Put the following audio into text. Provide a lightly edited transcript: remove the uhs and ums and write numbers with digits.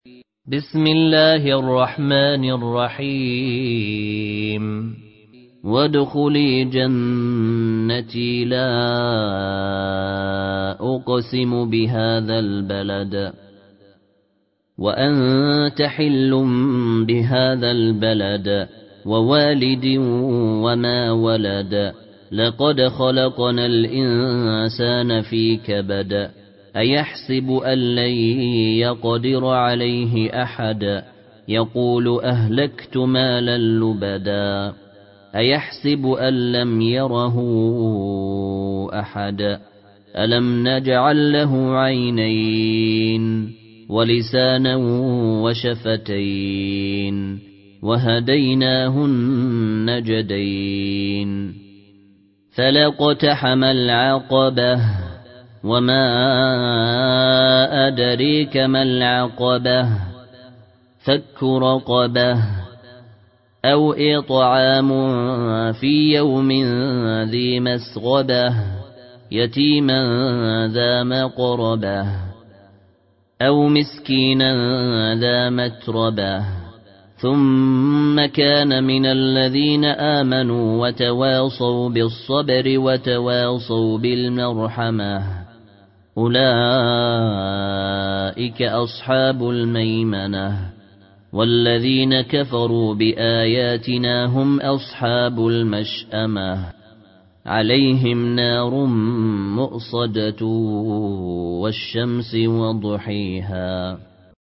بسم الله الرحمن الرحيم وادخلي جنتي لا أقسم بهذا البلد وأنت حل بهذا البلد ووالد وما ولد لقد خلقنا الإنسان في كبد أيحسب أن لن يقدر عليه أحد يقول أهلكت مالا لبدا أيحسب أن لم يره أحد ألم نجعل له عينين ولسانا وشفتين وهديناه النجدين فلاقتحم العقبة وما أدريك ما العقبة فك رقبة أو إطعام في يوم ذي مسغبة يتيما ذا مقربة أو مسكينا ذا متربة ثم كان من الذين آمنوا وتواصوا بالصبر وتواصوا بالمرحمة أولئك أصحاب الميمنة والذين كفروا بآياتنا هم أصحاب المشأمة عليهم نار مؤصدة والشمس وضحيها